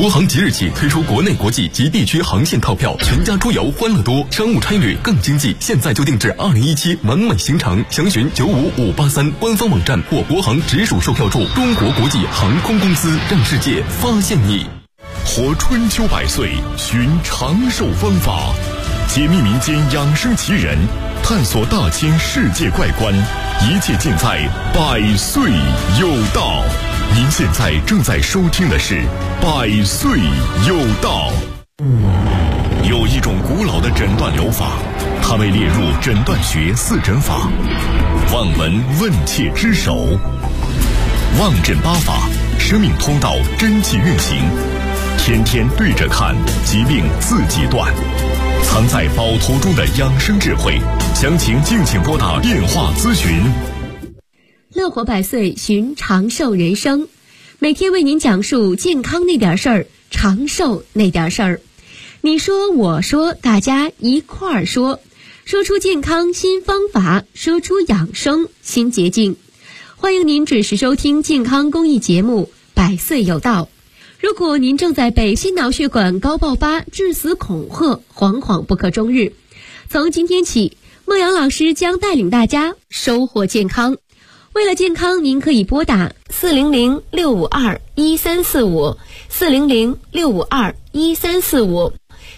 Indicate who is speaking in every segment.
Speaker 1: 国航即日起推出国内国际及地区航线套票，全家出游欢乐多，商务差旅更经济。现在就订制2017完美行程，详询95583官方网站或国航直属售票处。中国国际航空公司，让世界发现你。
Speaker 2: 活春秋百岁，寻长寿方法，解密民间养生奇人，探索大千世界怪观，一切尽在百岁有道。您现在正在收听的是百岁有道。有一种古老的诊断疗法，它被列入诊断学4诊法，望闻问切之首，望诊8法，生命通道真气运行，天天对着看，疾病自己断，藏在宝头中的养生智慧，详情敬请拨打电话咨询。
Speaker 3: 乐活百岁，寻长寿人生，每天为您讲述健康那点事儿，长寿那点事儿。你说我说，大家一块儿说，说出健康新方法，说出养生新捷径。欢迎您准时收听健康公益节目《百岁有道》。如果您正在被心脑血管高爆发、致死恐吓，惶惶不可终日，从今天起，孟阳老师将带领大家收获健康。为了健康，您可以拨打400-652-1345 400-652-1345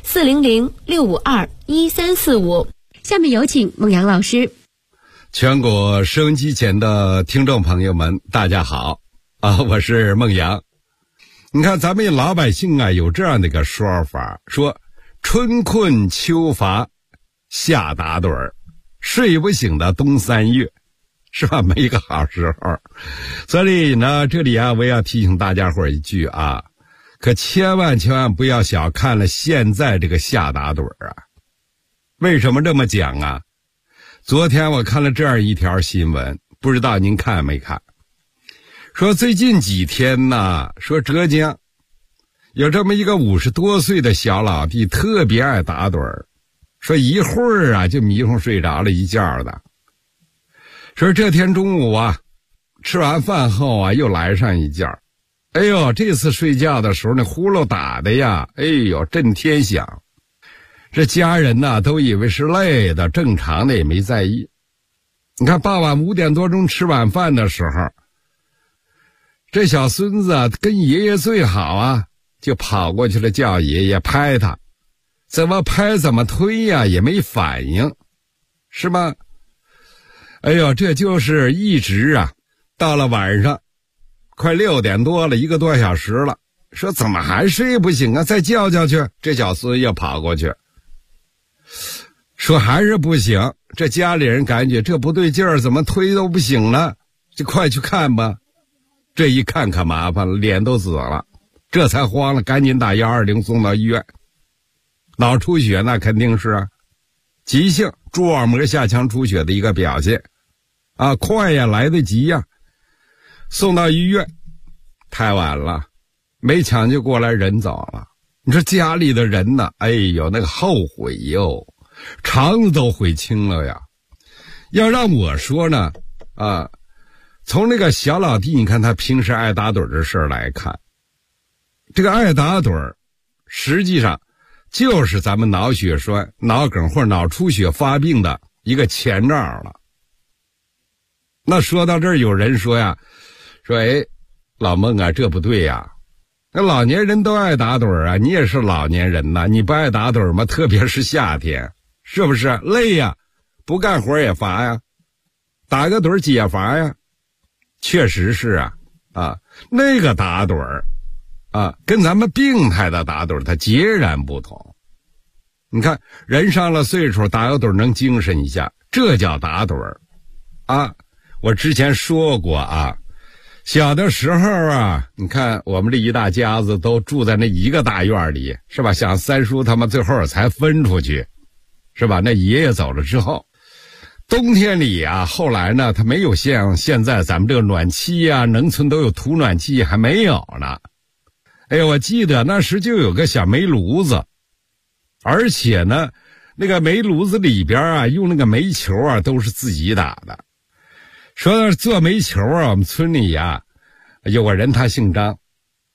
Speaker 3: 400-652-1345。下面有请孟阳老师。
Speaker 4: 全国收音机前的听众朋友们，大家好我是孟阳。你看咱们老百姓有这样的一个说法，说春困秋乏夏打盹儿，睡不醒的冬3月，是吧？没个好时候。所以呢，这里我要提醒大家伙一句可千万不要小看了现在这个夏打盹儿为什么这么讲昨天我看了这样一条新闻，不知道您看没看？说最近几天说浙江有这么一个50多岁的小老弟，特别爱打盹儿，说一会儿就迷糊睡着了一觉的。说这天中午吃完饭后又来上一觉，哎呦，这次睡觉的时候那呼噜打的哎呦震天响。这家人都以为是累的，正常的也没在意。你看傍晚5点多钟吃晚饭的时候，这小孙子跟爷爷最好就跑过去了，叫爷爷拍他，怎么拍怎么推也没反应，是吗？哎呦，这就是一直到了晚上快6点多了，1个多小时了，说怎么还睡不醒再叫叫去。这小孙又跑过去，说还是不行。这家里人感觉这不对劲儿，怎么推都不醒了，就快去看吧。这一看可麻烦了，脸都紫了，这才慌了，赶紧打120送到医院。脑出血那肯定是急性蛛网膜下腔出血的一个表现快来得及送到医院太晚了，没抢救过来，人走了。你说家里的人哎呦那个后悔哟，肠子都悔青了呀。要让我说呢从那个小老弟，你看他平时爱打盹的事儿来看，这个爱打盹实际上就是咱们脑血栓、脑梗或者脑出血发病的一个前兆了。那说到这儿，有人说老孟这不对那老年人都爱打盹你也是老年人你不爱打盹吗？特别是夏天，是不是累不干活也乏打个盹解乏确实是那个打盹跟咱们病态的打盹它截然不同。你看人上了岁数打个盹能精神一下，这叫打盹我之前说过小的时候你看我们这一大家子都住在那一个大院里，是吧？像三叔他们最后才分出去，是吧？那爷爷走了之后，冬天里后来呢他没有像现在咱们这个暖气农村都有土暖气，还没有呢。哎呀，我记得那时就有个小煤炉子，而且呢那个煤炉子里边用那个煤球都是自己打的。说做煤球我们村里有个人他姓张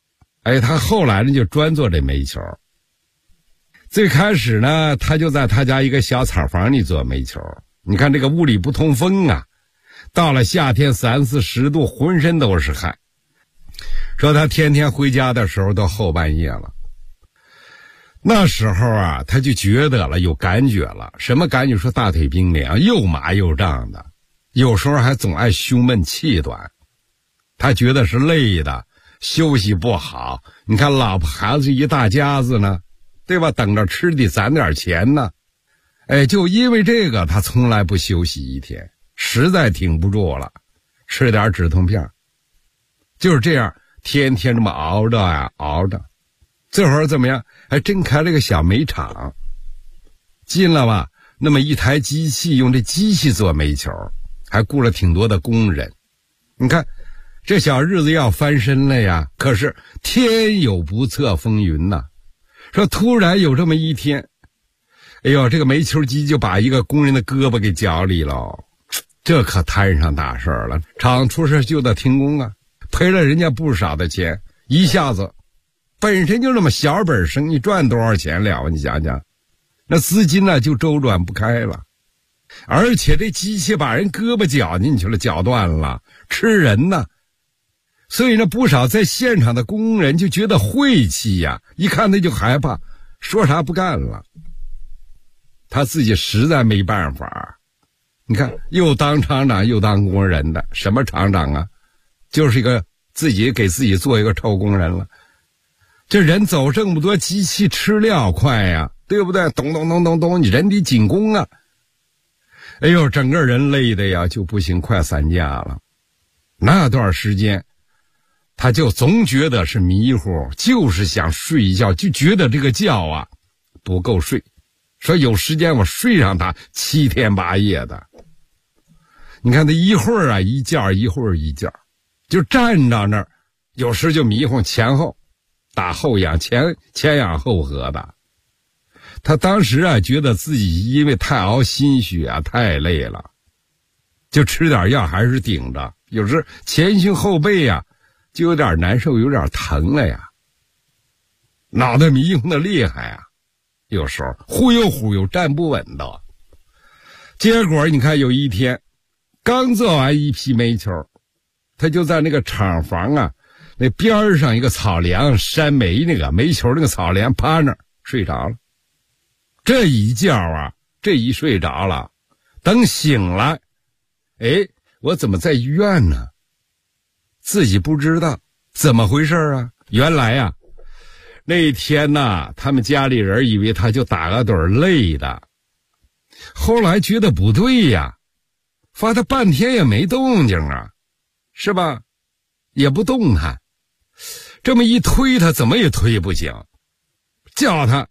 Speaker 4: 他后来呢就专做这煤球。最开始呢，他就在他家一个小厂房里做煤球。你看这个屋里不通风啊，到了夏天30-40度，浑身都是汗。说他天天回家的时候都后半夜了。那时候啊，他就觉得了，有感觉了。什么感觉？说大腿冰凉，又麻又胀的，有时候还总爱胸闷气短。他觉得是累的，休息不好。你看老婆孩子一大家子呢，对吧？等着吃得攒点钱呢。就因为这个，他从来不休息一天，实在挺不住了，吃点止痛片。就是这样，天天这么熬着呀，熬着。这会儿怎么样？还真开了个小煤厂，进了吧，那么一台机器，用这机器做煤球，还雇了挺多的工人。你看这小日子要翻身了呀，可是天有不测风云呐。说突然有这么一天，这个煤球机就把一个工人的胳膊给绞里了，这可摊上大事了。厂出事就得停工啊，赔了人家不少的钱，一下子本身就那么小本生意，赚多少钱了？你想想，那资金呢就周转不开了，而且这机器把人胳膊绞进去了，绞断了，吃人呢。所以呢，不少在现场的工人就觉得晦气呀，一看他就害怕，说啥不干了。他自己实在没办法，你看又当厂长又当工人的，什么厂长啊，就是一个自己给自己做一个臭工人了。这人走这么多，机器吃料快呀，对不对？咚咚咚咚咚，你人得紧工啊。整个人累的呀就不行，快散架了。那段时间他就总觉得是迷糊，就是想睡一觉，就觉得这个觉啊不够睡，说有时间我睡上他7天8夜的。你看他一会儿啊一觉，一会儿一觉，就站到那儿，有时就迷糊，前后打后仰，前仰后合的。他当时啊觉得自己因为太熬心血啊，太累了，就吃点药还是顶着，有时前胸后背啊就有点难受，有点疼了呀，脑袋迷糊的厉害啊，有时候忽悠站不稳的。结果你看有一天刚做完一批煤球，他就在那个厂房啊那边上一个草梁扇煤那个煤球那个草梁趴那儿睡着了。这一觉啊，这一睡着了，等醒来，我怎么在医院呢？自己不知道怎么回事啊。原来啊那天呢，他们家里人以为他就打个盹累的，后来觉得不对呀，发他半天也没动静啊，是吧？也不动弹，这么一推他怎么也推不醒，叫他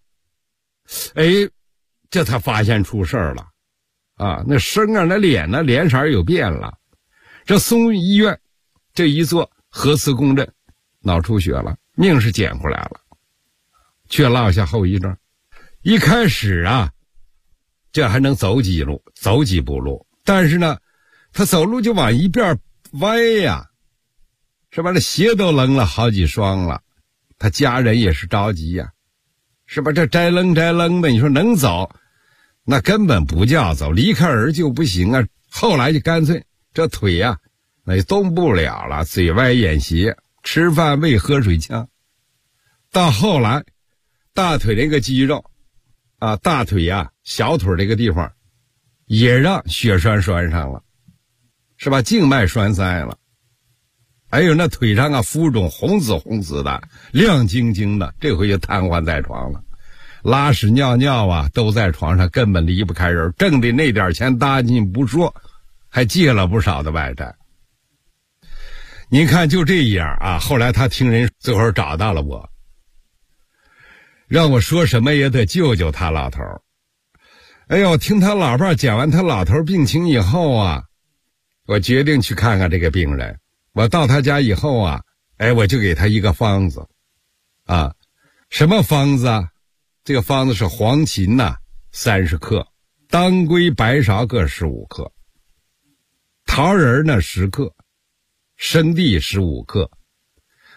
Speaker 4: 这他发现出事了啊！那声啊那脸呢脸色有变了，这送医院，这一做核磁共振，脑出血了，命是捡回来了，却落下后遗症。一开始啊这还能走几步路，但是呢他走路就往一边歪呀，是吧？那鞋都扔了好几双了，他家人也是着急呀，是吧？这摘扔的，你说能走那根本不叫走，离开而就不行啊。后来就干脆这腿呀那也动不了了，嘴歪眼斜，吃饭喂喝水呛。到后来大腿那个肌肉啊，大腿啊小腿这个地方也让血栓拴上了，是吧？静脉栓塞了，还有那腿上啊浮肿红紫的亮晶晶的，这回就瘫痪在床了，拉屎尿尿啊都在床上，根本离不开人，挣的那点钱搭进不说，还借了不少的外债。您看就这样啊，后来他听人最后找到了我，让我说什么也得救救他老头。听他老伴讲完他老头病情以后啊，我决定去看看这个病人。我到他家以后啊，我就给他一个方子啊。什么方子啊？这个方子是黄芩呐30克，当归白芍各15克，桃仁呢10克，生地15克，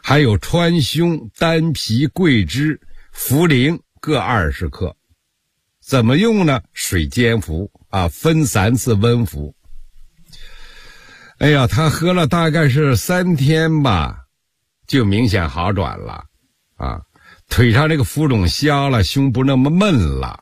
Speaker 4: 还有川芎、丹皮、桂枝、茯苓各20克。怎么用呢？水煎服啊，分3次温服。哎呀，他喝了大概是3天吧，就明显好转了啊，腿上这个浮肿消了，胸不那么闷了。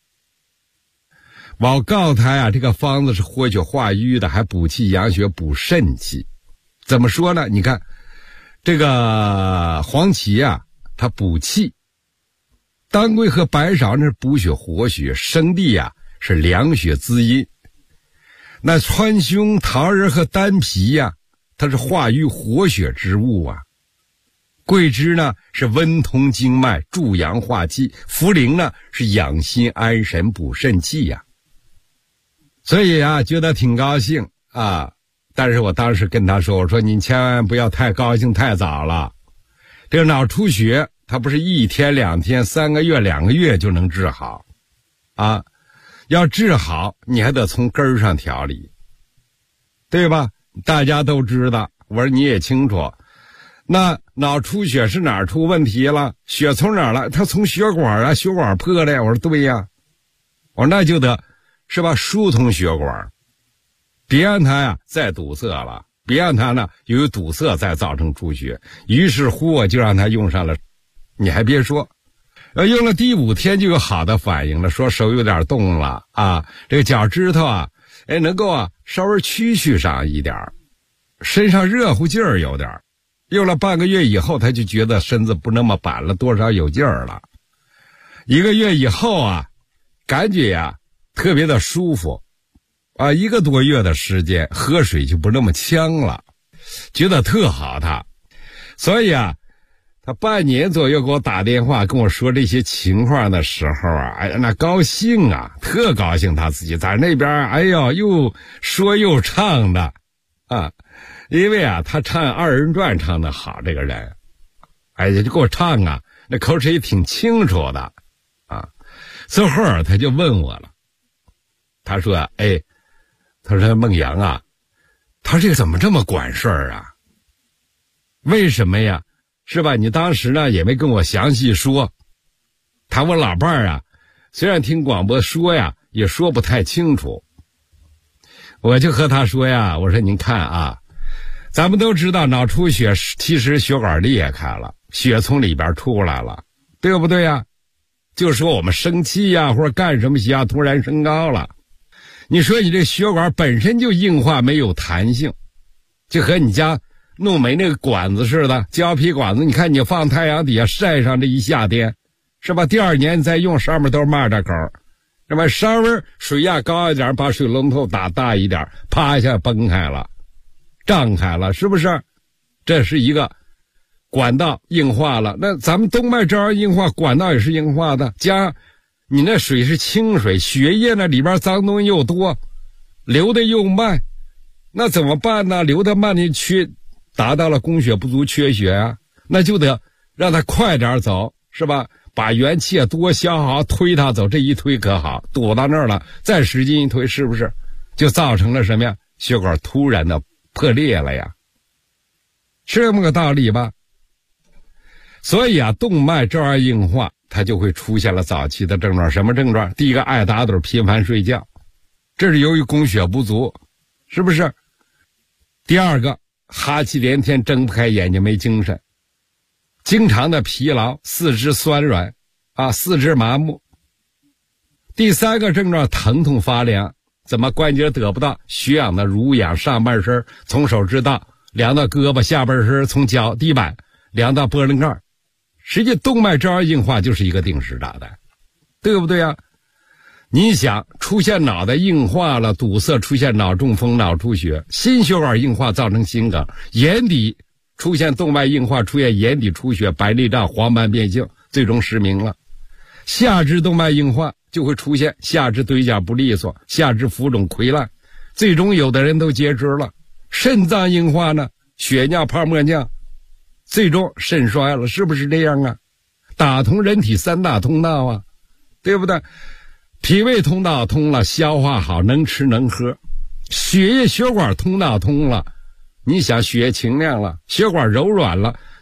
Speaker 4: 我告诉他呀，这个方子是活血化瘀的，还补气养血补肾气。怎么说呢？你看这个黄芪啊，它补气；当归和白芍那是补血活血，生地啊是凉血滋阴。那川芎、桃仁和丹皮呀，它是化瘀活血之物啊。桂枝呢是温通经脉、助阳化气；茯苓呢是养心安神、补肾气呀。所以啊，觉得挺高兴啊。但是我当时跟他说，我说您千万不要太高兴太早了。这个脑出血它不是1天2天3个月2个月就能治好啊，要治好你还得从根儿上调理，对吧？大家都知道，我说你也清楚。那脑出血是哪儿出问题了？血从哪儿来？它从血管啊，血管破的。我说对呀，我说那就得是吧，疏通血管，别让它呀再堵塞了，别让它呢由于堵塞再造成出血。于是乎我就让他用上了，你还别说，用了第5天就有好的反应了，说手有点动了啊，这个脚趾头啊，能够啊稍微屈上一点，身上热乎劲儿有点。用了半个月以后，他就觉得身子不那么板了，多少有劲儿了。1个月以后啊，感觉呀特别的舒服啊，1个多月的时间，喝水就不那么呛了，觉得特好他。所以啊，他半年左右给我打电话跟我说这些情况的时候啊，哎呀，那高兴啊，特高兴，他自己在那边，哎呦，又说又唱的啊。因为啊，他唱2人转唱得好，这个人，哎呀，就给我唱啊，那口齿也挺清楚的啊。最后他就问我了，他说：“他说孟阳啊，他这个怎么这么管事儿啊？为什么呀？是吧？你当时呢也没跟我详细说。他我老伴儿啊，虽然听广播说呀，也说不太清楚。我就和他说呀，我说您看啊。”咱们都知道脑出血其实血管裂开了，血从里边出来了，对不对呀？就说我们生气呀，或者干什么血压突然升高了，你说你这血管本身就硬化没有弹性，就和你家弄煤那个管子似的，胶皮管子，你看你放太阳底下晒上这一夏天，是吧？第2年你再用，上面都蚂蚱口，是吧？稍微水压高一点，把水龙头打大一点，啪一下崩开了，胀开了，是不是？这是一个管道硬化了。那咱们动脉粥样硬化，管道也是硬化的，加上你那水是清水，血液那里边脏东西又多，流的又慢，那怎么办呢？流的慢的达到了供血不足缺血啊，那就得让它快点走，是吧？把元气多消耗，推它走，这一推可好，堵到那儿了，再使劲一推，是不是就造成了什么呀？血管突然的破裂了呀，是这么个道理吧？所以啊，动脉粥样硬化它就会出现了早期的症状。什么症状？第一个，爱打盹，频繁睡觉，这是由于供血不足，是不是？第二个，哈气连天，睁不开眼睛，没精神，经常的疲劳，四肢酸软啊，四肢麻木。第三个症状，疼痛发凉，怎么关节得不到血氧的濡养，上半身从手指道凉到胳膊，下半身从脚地板凉到玻璃盖。实际动脉粥样硬化就是一个定时炸弹，对不对啊？你想出现脑袋硬化了，堵塞，出现脑中风、脑出血，心血管硬化造成心梗，眼底出现动脉硬化，出现眼底出血、白内障、黄斑变性，最终失明了。下肢动脉硬化就会出现下肢腿脚不利索，下肢浮肿溃烂，最终有的人都截肢了。肾脏硬化呢，血尿泡沫尿，最终肾衰了，是不是这样啊？打通人体三大通道啊，对不对？脾胃通道通了，消化好，能吃能喝，血液血管通道通了，你想血液清亮了，血管柔软了，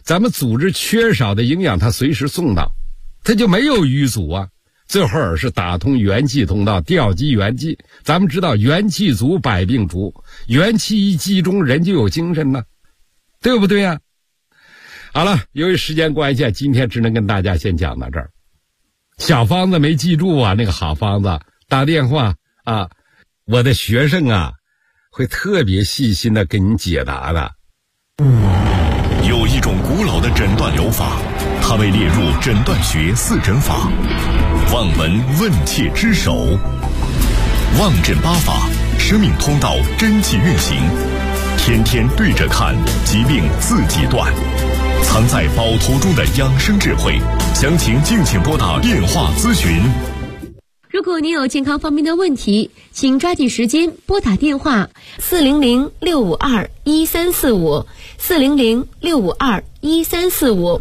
Speaker 4: 咱们组织缺少的营养它随时送到，它就没有瘀阻啊。最后是打通元气通道，调集元气。咱们知道元气足百病除，元气一集中人就有精神呢，对不对呀？好了，由于时间关系，今天只能跟大家先讲到这儿。小方子没记住啊，那个好方子打电话啊，我的学生啊会特别细心的给你解答的。
Speaker 2: 有一种古老的诊断疗法，它被列入诊断学四诊法，望闻问切之首。望诊八法，生命通道真气运行，天天对着看，疾病自己断。藏在宝图中的养生智慧，详情敬请拨打电话咨询。
Speaker 3: 如果您有健康方面的问题，请抓紧时间拨打电话400-652-1345 400-652-1345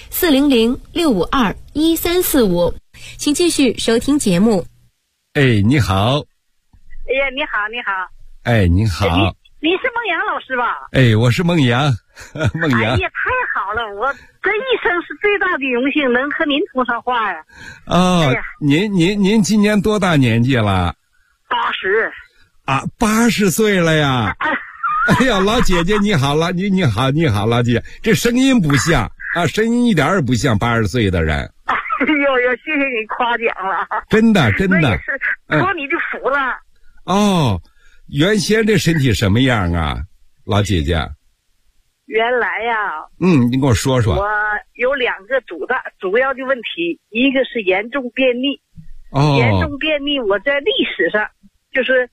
Speaker 3: 400-652-1345，请继续收听节目。
Speaker 4: 哎，你好。
Speaker 5: 哎呀，你好，你好。
Speaker 4: 哎，你好。
Speaker 5: 你是孟阳老师吧？
Speaker 4: 哎，我是孟阳，孟阳。
Speaker 5: 哎呀，太好了！我这一生是最大的荣幸，能和您通上话呀。
Speaker 4: 哦，
Speaker 5: 哎呀，
Speaker 4: 您今年多大年纪了
Speaker 5: ？80。
Speaker 4: 啊，80岁了呀！哎呀，老姐姐你好了，你好，老姐姐，这声音不像啊，声音一点也不像80岁的人。
Speaker 5: 哎呦，谢谢你夸奖了。
Speaker 4: 真的。
Speaker 5: 那也是托你的福了。
Speaker 4: 哦。原先这身体什么样啊，老姐姐？
Speaker 5: 原来呀，
Speaker 4: 你跟我说说。
Speaker 5: 我有2个主要的问题，一个是严重便秘。
Speaker 4: 哦。
Speaker 5: 严重便秘，我在历史上就是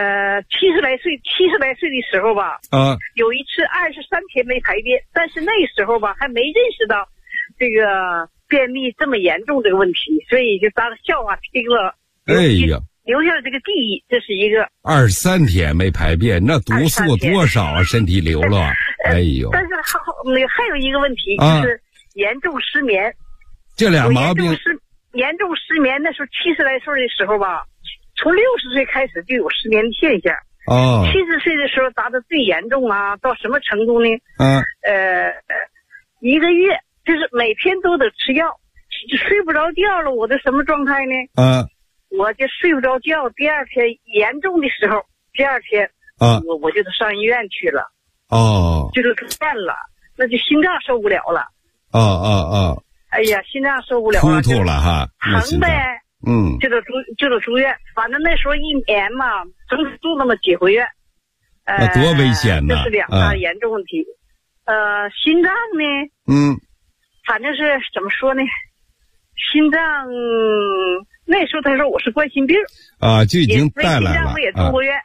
Speaker 5: 70来岁的时候吧，有一次23天没排便，但是那时候吧还没认识到这个便秘这么严重这个问题，所以就当笑话听了。
Speaker 4: 哎呀。
Speaker 5: 留下了这个记忆，这是一个。
Speaker 4: 23天没排便，那毒素多少啊？身体流了。哎呦！
Speaker 5: 但是还有一个问题，就是严重失眠。
Speaker 4: 这俩毛病。
Speaker 5: 严重失眠，那时候70来岁的时候吧，从60岁开始就有失眠的现象。
Speaker 4: 哦。
Speaker 5: 70岁的时候达到最严重啊，到什么程度呢？1个月就是每天都得吃药，睡不着觉了，我的什么状态呢？我就睡不着觉，第二天严重的时候，我就得上医院去了。就是住院了，那就心脏受不了了。哎呀，心脏受不了了，
Speaker 4: 突突了哈，
Speaker 5: 疼呗。就得住院，反正那时候1年嘛，总住那么几回院。
Speaker 4: 那多危险呢！
Speaker 5: 这是2大严重问题。心脏呢？反正是怎么说呢？心脏那时候他说我是冠心病
Speaker 4: 啊，就已经带来了。
Speaker 5: 我也住过院。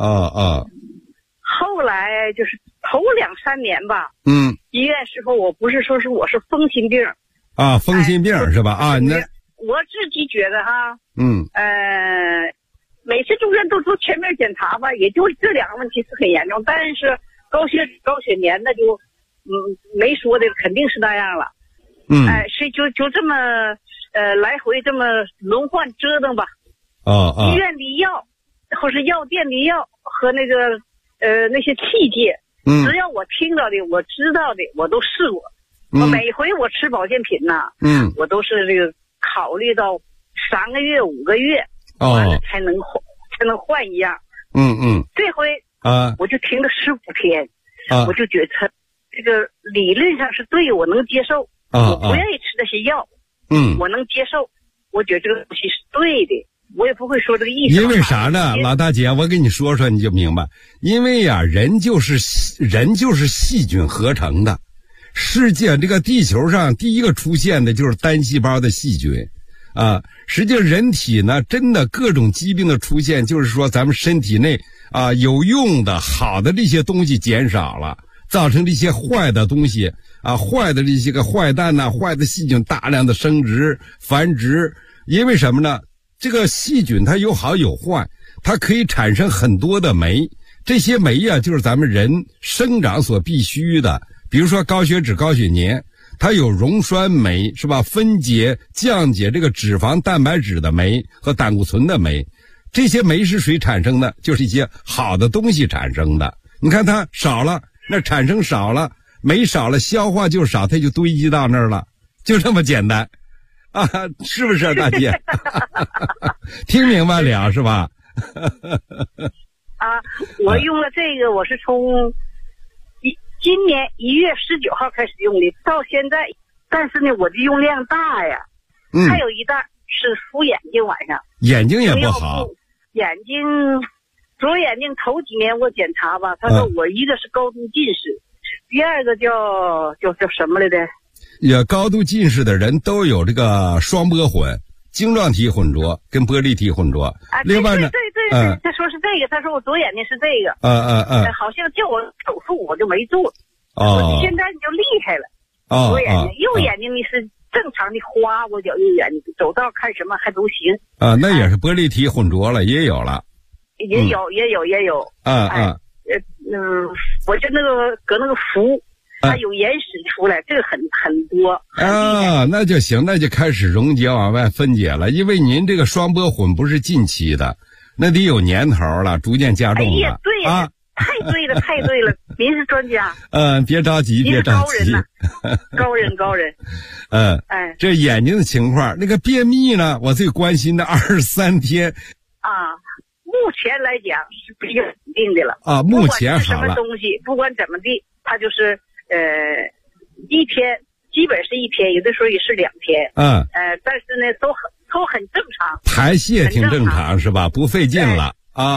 Speaker 5: 后来就是头2-3年吧。医院时候我不是说是我是风心病
Speaker 4: 啊，风心病是吧？那
Speaker 5: 我自己觉得哈，每次住院都做全面检查吧，也就这2个问题是很严重，但是高血粘那就没说的，肯定是那样了。所以就这么来回这么轮换折腾吧。医院的药或是药店的药和那个那些器械，只要我听到的我知道的我都试过。每回我吃保健品呐，我都是这个考虑到3个月5个月完了才能换一样。这回我就停了15天，我就觉得这个理论上是对，我能接受。我不愿意吃这些药，我能接受，我觉得这个东西是对的，我也不会说这个意思。
Speaker 4: 因为啥呢，老大姐，我跟你说说你就明白。因为呀，人就是细菌合成的，世界这个地球上第一个出现的就是单细胞的细菌啊。实际上人体呢，真的各种疾病的出现，就是说咱们身体内啊有用的好的这些东西减少了，造成这些坏的东西啊，坏的这些个坏蛋呐，坏的细菌大量的生殖繁殖。因为什么呢？这个细菌它有好有坏，它可以产生很多的酶，这些酶啊就是咱们人生长所必须的。比如说高血脂高血粘，它有溶栓酶是吧，分解降解这个脂肪蛋白质的酶和胆固醇的酶。这些酶是谁产生的？就是一些好的东西产生的。你看它少了，那产生少了， 酶少了，消化就少，它就堆积到那儿了，就这么简单啊，是不是大姐？听明白了是吧？
Speaker 5: 啊，我用了这个，我是从今年1月19号开始用的，到现在。但是呢，我的用量大呀。还有一袋是敷眼睛，晚上
Speaker 4: 眼睛也不好。
Speaker 5: 眼睛，左眼睛头几年我检查吧，他说我一个是高度近视，第二个叫什么来着？
Speaker 4: 也高度近视的人都有这个双波混。晶状体混浊跟玻璃体混浊，另外呢，
Speaker 5: 对，他说是这个，他说我左眼睛是这个，好像叫我手术我就没做，现在你就厉害了，左眼睛，右眼睛你是正常的花，我脚右眼睛走道看什么还都行
Speaker 4: 啊，那也是玻璃体混浊了，也有了，
Speaker 5: 也有，我就那个搁那个符。它有眼屎出来，这个很多
Speaker 4: 啊，那就行，那就开始溶解往外分解了。因为您这个双波混不是近期的，那得有年头了，逐渐加重了。
Speaker 5: 哎呀，对呀，啊，太对了，您是专家。
Speaker 4: 别着急，别着急。
Speaker 5: 高人。
Speaker 4: 这眼睛的情况，那个便秘呢，我最关心的23天。
Speaker 5: 啊，目前来讲是比较稳定的了。
Speaker 4: 啊，目前好了。
Speaker 5: 什么东西，不管怎么地，它就是。一天基本是1天，有的时候也是2天。但是呢，都很正常，
Speaker 4: 排泄挺正常是吧？不费劲了。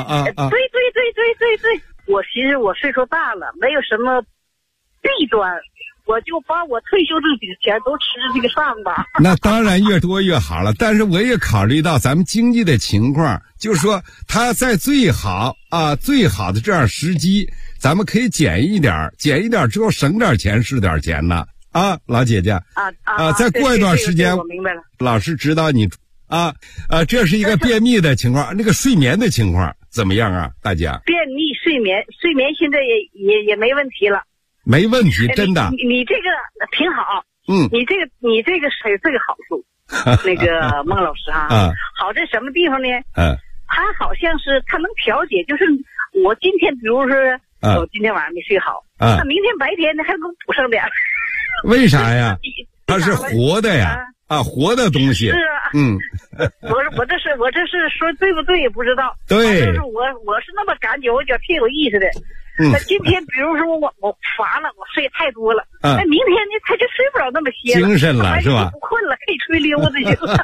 Speaker 5: 对。我寻思我岁数大了，没有什么弊端，我就把我退休这笔钱都吃这个上吧。
Speaker 4: 那当然越多越好了，但是我也考虑到咱们经济的情况，就是说他在最好的这样时机。咱们可以减一点之后省点钱是点钱呢啊，老姐姐再过一段时间，
Speaker 5: 我明白了。
Speaker 4: 老师指导你这是一个便秘的情况，那个睡眠的情况怎么样啊？大家
Speaker 5: 便秘睡眠现在也没问题了，
Speaker 4: 没问题，真的。
Speaker 5: 你这个挺好，你这个是有这个好处，那个孟老师好在什么地方呢？他好像是他能调节，就是我今天比如说。我今天晚上没睡好，那明天白天呢还给我补上点。
Speaker 4: 为啥呀？它是活的呀，活的东西。
Speaker 5: 是啊，我这是说对不对也不知道。
Speaker 4: 对。
Speaker 5: 就是我是那么感觉，我觉得挺有意思的。那今天比如说我乏了，我睡太多了，那明天呢他就睡不着那么些了，
Speaker 4: 精神了是吧？
Speaker 5: 不困了，可以吹溜子去了。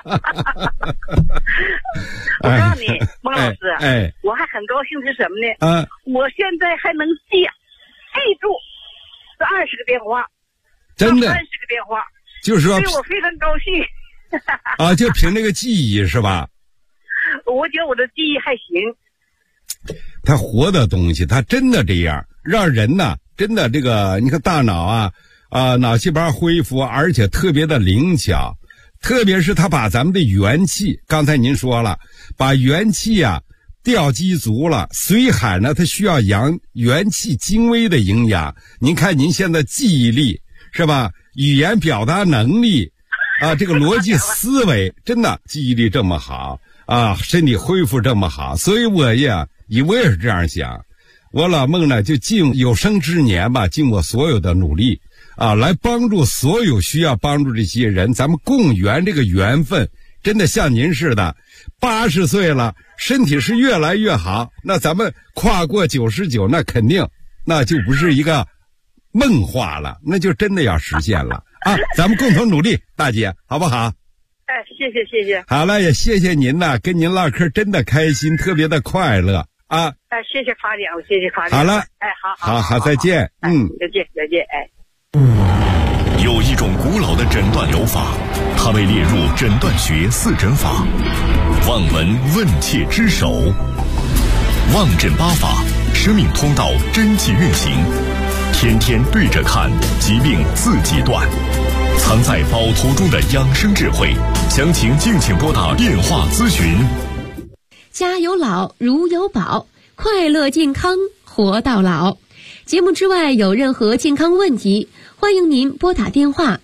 Speaker 5: 我告诉你，孟老师，我还很高兴是什么呢？我现在还能记住这20个电话，
Speaker 4: 真的
Speaker 5: 30个电话，
Speaker 4: 就是说，
Speaker 5: 所以我非常高兴。
Speaker 4: 就凭那个记忆是吧？
Speaker 5: 我觉得我的记忆还行。
Speaker 4: 它活的东西，它真的这样，让人呢，真的这个，你看大脑脑细胞恢复，而且特别的灵巧，特别是它把咱们的元气，刚才您说了，把元气调机足了，髓海呢，它需要元气精微的营养。您看您现在记忆力是吧？语言表达能力这个逻辑思维，真的记忆力这么好身体恢复这么好，所以我也是这样想。我老孟呢，就尽有生之年吧，尽我所有的努力来帮助所有需要帮助这些人，咱们共圆这个缘分。真的像您似的，80岁了，身体是越来越好，那咱们跨过99，那肯定那就不是一个梦话了，那就真的要实现了咱们共同努力，大姐好不好？
Speaker 5: 谢谢。
Speaker 4: 好了，也谢谢您呐，跟您唠嗑真的开心，特别的快乐
Speaker 5: 谢谢发奖，谢谢发奖。
Speaker 4: 好了，好，再见。
Speaker 5: 再见。
Speaker 2: 有一种古老的诊断疗法，它被列入诊断学4诊法，望闻问切之首，望诊8法，生命通道真气运行，天天对着看，疾病自己断。藏在宝图中的养生智慧，详情敬请拨打电话咨询。
Speaker 3: 家有老如有宝，快乐健康活到老。节目之外有任何健康问题，欢迎您拨打电话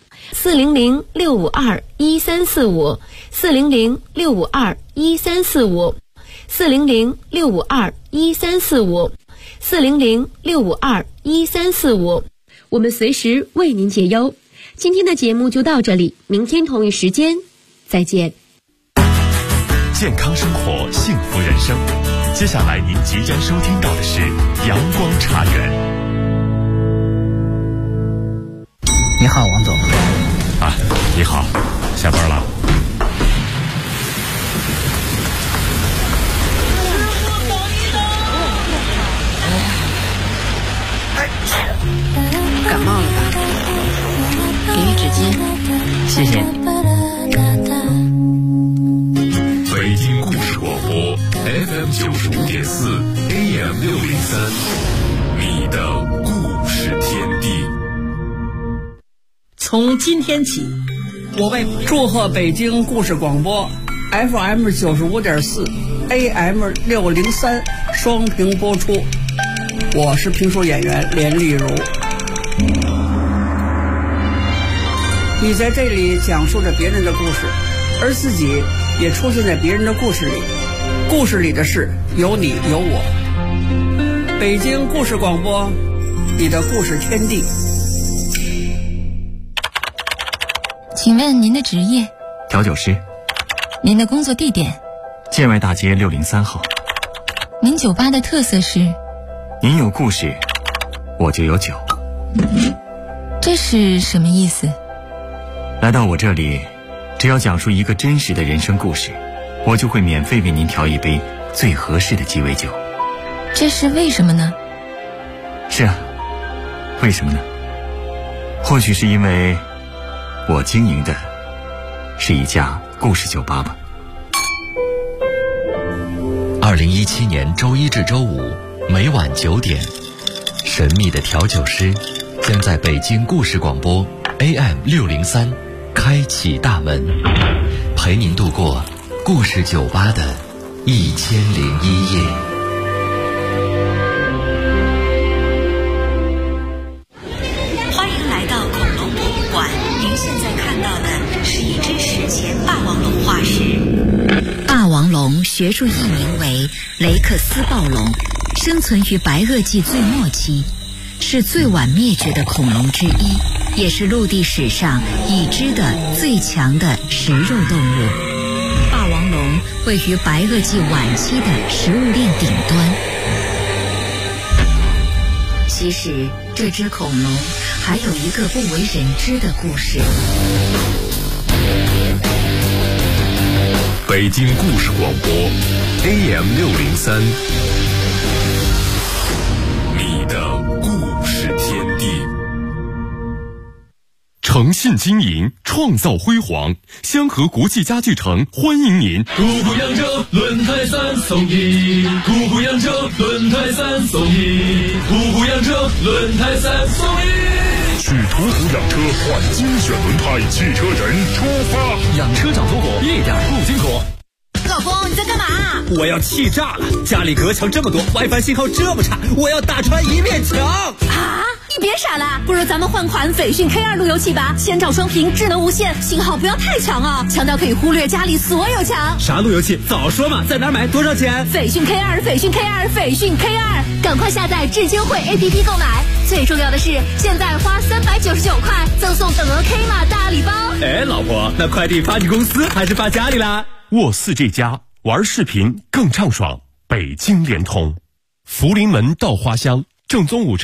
Speaker 3: 400-652-1345 400-652-1345 400-652-1345 400-652-1345， 我们随时为您解忧。今天的节目就到这里，明天同一时间再见。
Speaker 2: 健康生活，幸福人生。接下来您即将收听到的是阳光茶园。
Speaker 6: 你好，王总。
Speaker 2: 啊，你好，下班了。
Speaker 7: 感冒了吧？给予纸巾，谢谢你。
Speaker 1: 北京故事广播 FM 95.4 AM 603，你的故事天地。
Speaker 6: 从今天起，我为祝贺北京故事广播 FM 95.4 AM 603双屏播出。我是评书演员连丽如。你在这里讲述着别人的故事，而自己也出现在别人的故事里。故事里的事有你有我。北京故事广播，你的故事天地。
Speaker 7: 请问您的职业？
Speaker 8: 调酒师。
Speaker 7: 您的工作地点？
Speaker 8: 建外大街603号。
Speaker 7: 您酒吧的特色是？
Speaker 8: 您有故事，我就有酒。
Speaker 7: 这是什么意思？
Speaker 8: 来到我这里，只要讲述一个真实的人生故事，我就会免费为您调一杯最合适的鸡尾酒。
Speaker 7: 这是为什么呢？
Speaker 8: 是啊，为什么呢？或许是因为我经营的是一家故事酒吧吧。
Speaker 9: 2017年周一至周五每晚9点，神秘的调酒师将在北京故事广播 AM 603开启大门，陪您度过故事酒吧的1001夜。
Speaker 10: 欢迎来到恐龙博物馆，您现在看到的是一只史前霸王龙化石。霸王龙学术译名为雷克斯暴龙，生存于白垩纪最末期，是最晚灭绝的恐龙之一，也是陆地史上已知的最强的食肉动物。霸王龙位于白垩纪晚期的食物链顶端。其实这只恐龙还有一个不为人知的故事。
Speaker 1: 北京故事广播 AM 603，你的故事天地。诚信经营，创造辉煌。香河国际家具城欢迎您！
Speaker 11: 途虎养车轮胎3送1，途虎养车轮胎3送1，途虎养车轮胎3送1。
Speaker 2: 去途虎养车换精选轮胎，汽车人出发。
Speaker 11: 养车找途虎，一点不惊恐。
Speaker 10: 老公，你在干嘛？
Speaker 11: 我要气炸了！家里隔墙这么多 ，WiFi 信号这么差，我要打穿一面墙！
Speaker 10: 啊！你别傻了，不如咱们换款斐讯 K2 路由器吧，先兆双屏，智能无线，信号不要太强哦，强到可以忽略家里所有墙。
Speaker 11: 啥路由器？早说嘛！在哪儿买？多少钱？
Speaker 10: 斐讯 K2，斐讯 K2，斐讯 K2，赶快下载智金汇 APP 购买。最重要的是，现在花399块赠送等额 K 码大礼包。
Speaker 11: 哎，老婆，那快递发你公司还是发家里啦？
Speaker 1: 沃4这家玩视频更畅爽，北京联通，福临门稻花香，正宗午